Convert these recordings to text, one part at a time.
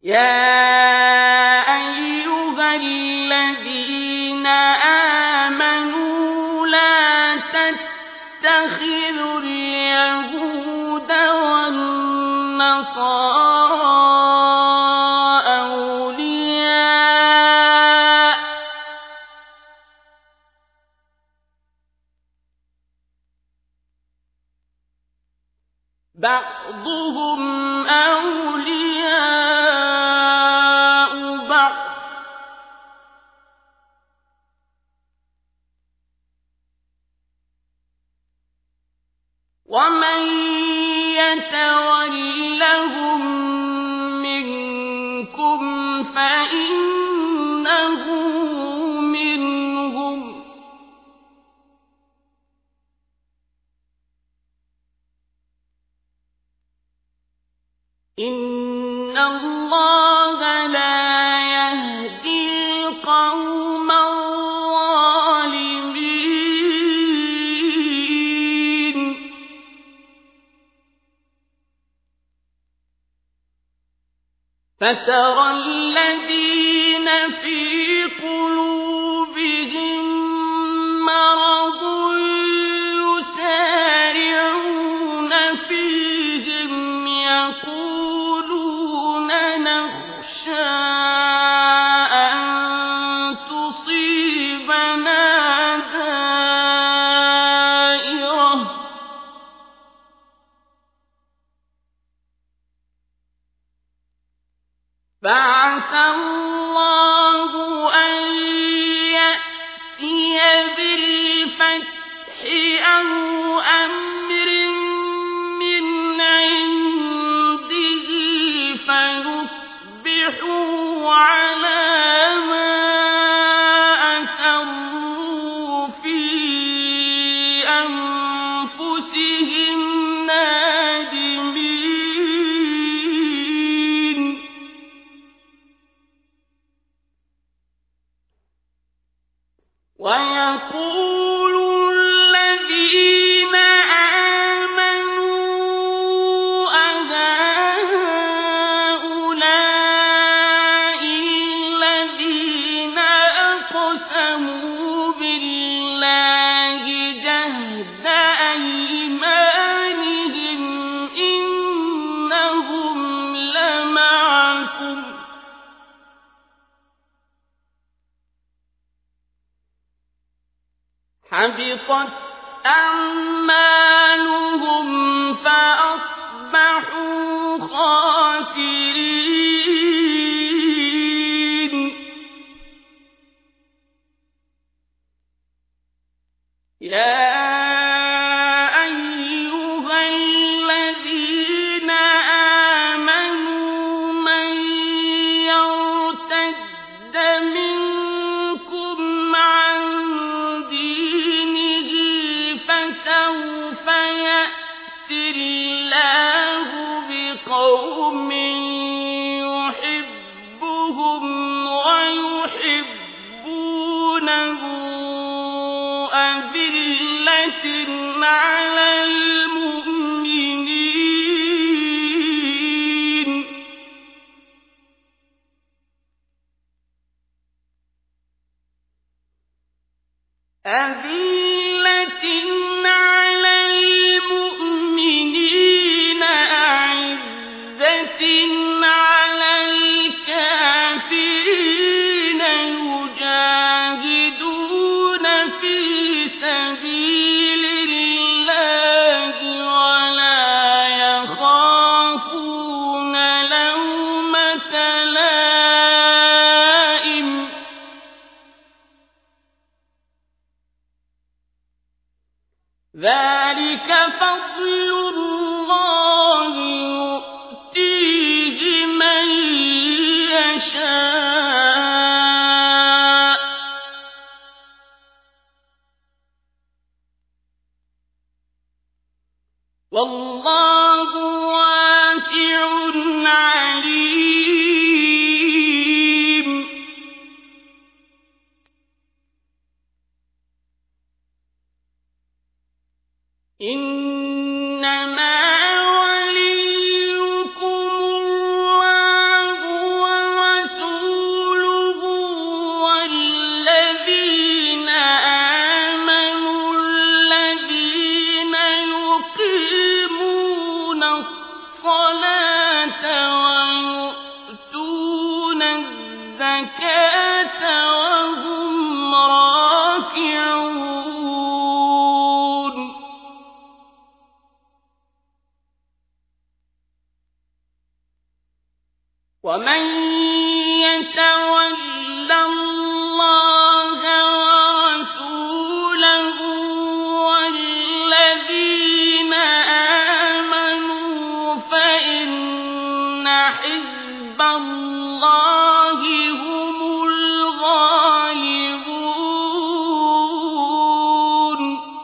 يَا أَيُّهَا الَّذِينَ آمَنُوا لَا تَتَّخِذُوا الْيَهُودَ وَالنَّصَارَىٰ أَوْلِيَاءَ ۘ بَعْضُهُمْ أَوْلِيَاءُ بَعْضٍ ۚ وَمَن يَتَوَلَّهُم مِّنكُمْ فَإِنَّهُ مِنْهُمْ ۗ إِنَّ اللَّهَ لَا يَهْدِي الْقَوْمَ الظَّالِمِينَ فَتَرَى الَّذِينَ فِي قُلُوبِهِم مَّرَضٌ يُسَارِعُونَ فِيهِمْ يَقُولُونَ نَخْشَىٰ أَن تُصِيبَنَا دَائِرَةٌ ۚ فَعَسَى اللَّهُ أَن يَأْتِيَ بِالْفَتْحِ أَوْ أَمْرٍ مِّنْ عِندِهِ فَيُصْبِحُوا عَلَىٰ مَا أَسَرُّوا فِي أَنفُسِهِمْ نَادِمِينَ وَيَقُولُ الَّذِينَ آمَنُوا أَهَٰؤُلَاءِ الَّذِينَ أَقْسَمُوا بِاللَّهِ جَهْدَ أَيْمَانِهِمْ إِنَّهُمْ لَمَعَكُمْ ۚ حَبِطَتْ أَعْمَالُهُمْ فَأَصْبَحُوا خَاسِرِينَ يَا أَيُّهَا الَّذِينَ آمَنُوا مَن يَرْتَدَّ مِنكُمْ عَن دِينِهِ فَسَوْفَ يَأْتِي اللَّهُ بِقَوْمٍ يُحِبُّهُمْ وَيُحِبُّونَهُ أَذِلَّةٍ عَلَى الْمُؤْمِنِينَ أَعِزَّةٍ عَلَى الْكَافِرِينَ يُجَاهِدُونَ فِي سَبِيلِ اللَّهِ وَلَا يَخَافُونَ لَوْمَةَ لَائِمٍ ۚ ذَٰلِكَ فَضْلُ اللَّهِ يُؤْتِيهِ مَن يَشَاءُ ۚ وَاللَّهُ وَاسِعٌ عَلِيمٌ إِنَّمَا وَلِيُّكُمُ اللَّهُ ومن يتول الله ورسوله والذين آمنوا فإن حزب الله هم الغالبون.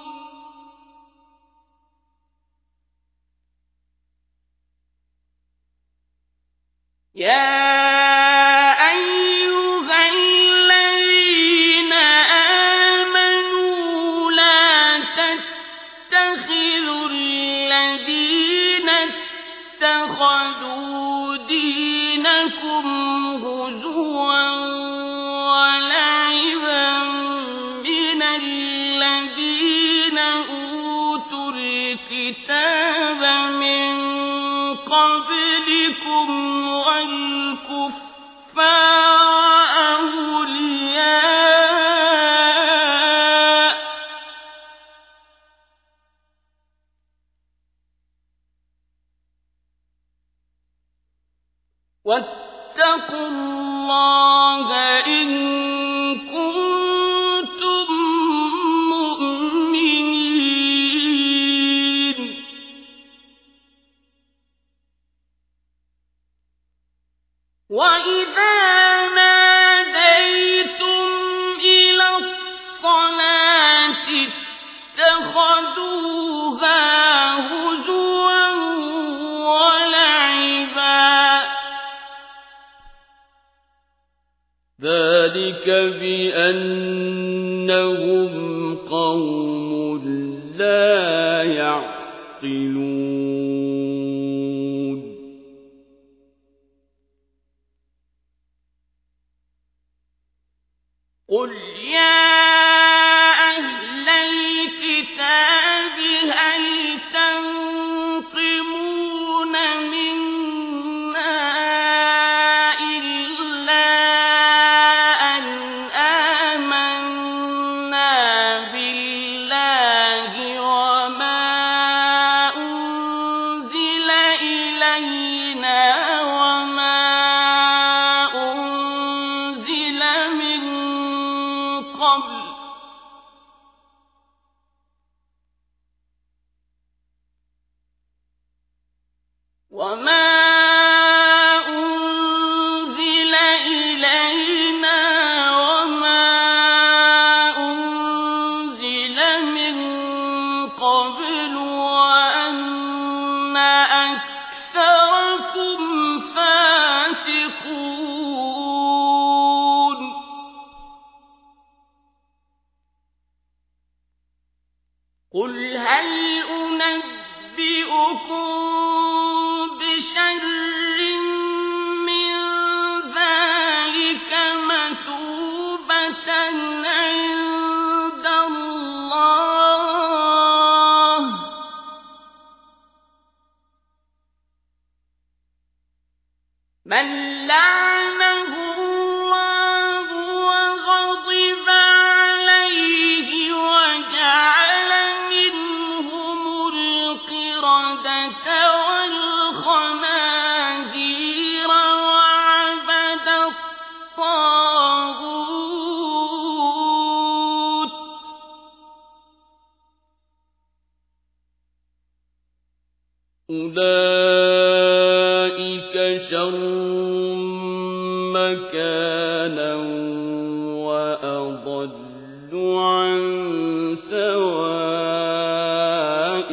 يا أيها الذين آمنوا لا تتخذوا الذين اتخذوا دينكم هزوا ولعبا من الذين أوتوا الكتاب من قبلكم والكفار أولياء واتقوا الله إن كنتم مؤمنين. وإذا ناديتم إلى الصلاة اتخذوها هزوا ولعبا ذلك بأنهم قوم لا يعقلون. قل يا أهل الكتاب هل تنقمون منا إلا أن آمنا بالله وما أنزل إلينا وما أنزل من قبل وأن أكثركم فاسقون. قل هل أنبئكم بشر من ذلك مثوبة عند الله من لعنه الله وغضب عليه وجعل منهم القردة والخنازير وعبد الطاغوت أولئك شر مكانا وأضل عن سواء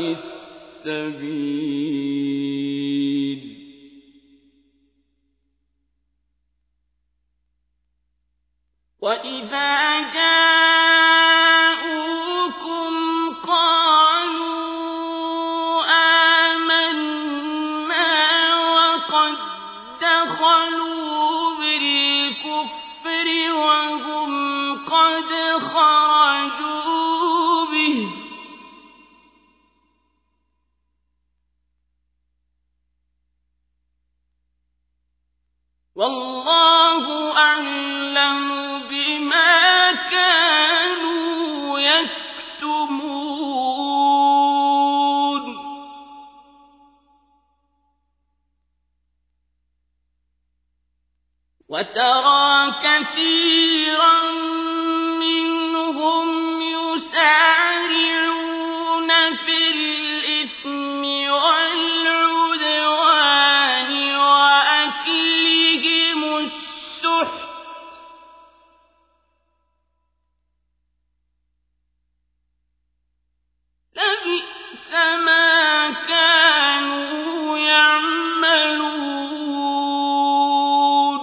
السبيل. وإذا جاءوكم قالوا آمنا وقد دخلوا بالكفر وهم قد خرجوا به والله أعلم بما كانوا يكتمون. وترى كثيرا منهم يسارعون في الإثم والعدوان وأكلهم السحت لبئس ما كانوا يعملون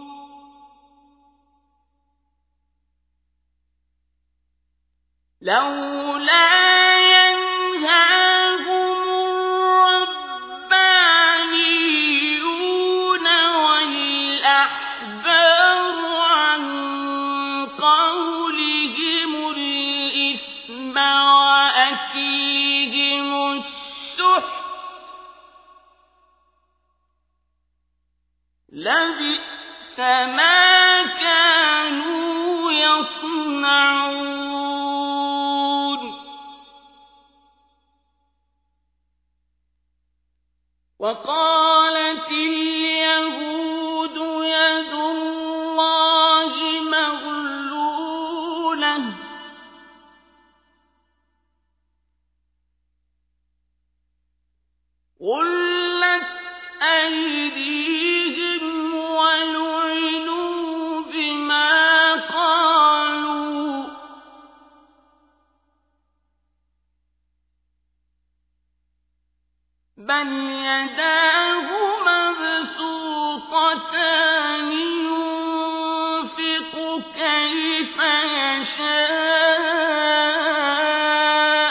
لولا ينهاهم الربانيون والأحبار عن قولهم الإثم وأكلهم السحت لبئس ما كانوا يصنعون وقالت اليهود يد الله مغلولة غلت أيديهم ولعنوا بما قالوا بل يداه مبسوطتان ينفق كيف يشاء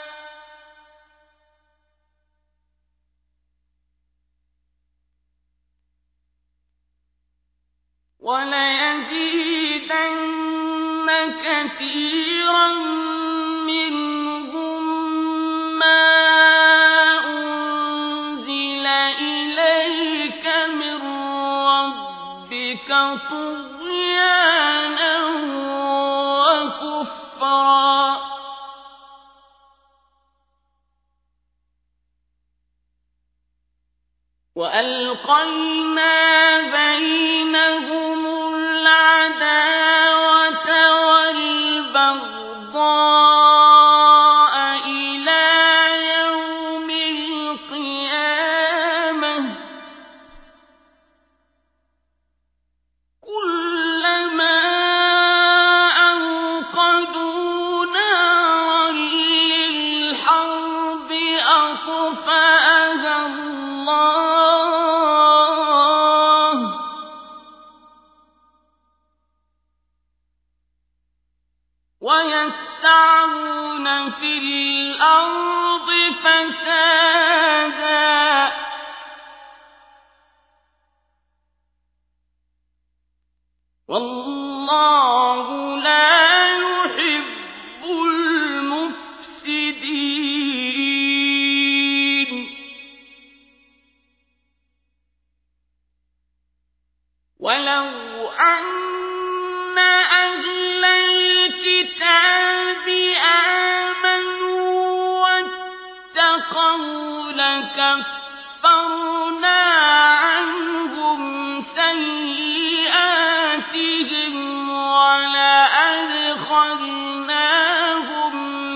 وليزيدن كثيرا منهم ما أنزل إليك من ربك طغيانا وكفرا وألقينا بينهم العداوة والبغضاء إلى يوم القيامة كلما أوقدوا نارا للحرب أطفأها الله ويسعون في الأرض فسادا والله لا يحب المفسدين ولو أن أهل الكتاب آمنوا واتقوا لكفرنا عنهم سيئاتهم ولأدخلناهم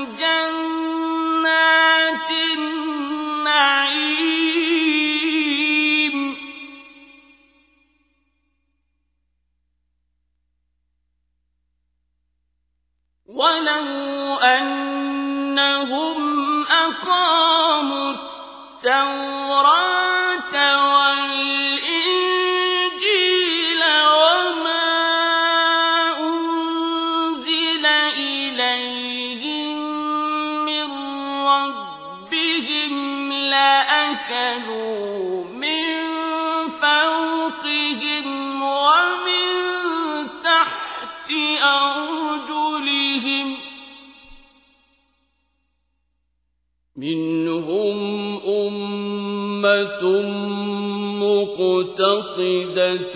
جنات النعيم ولو أنهم أقاموا التوراة والإنجيل وما أنزل إليهم من ربهم لأكلوا من فوقهم ومن تحت أرجلهم منهم أمة مقتصدة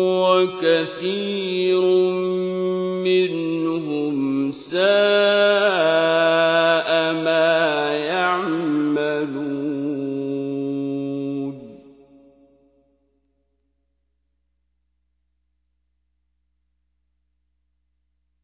وكثير منهم ساء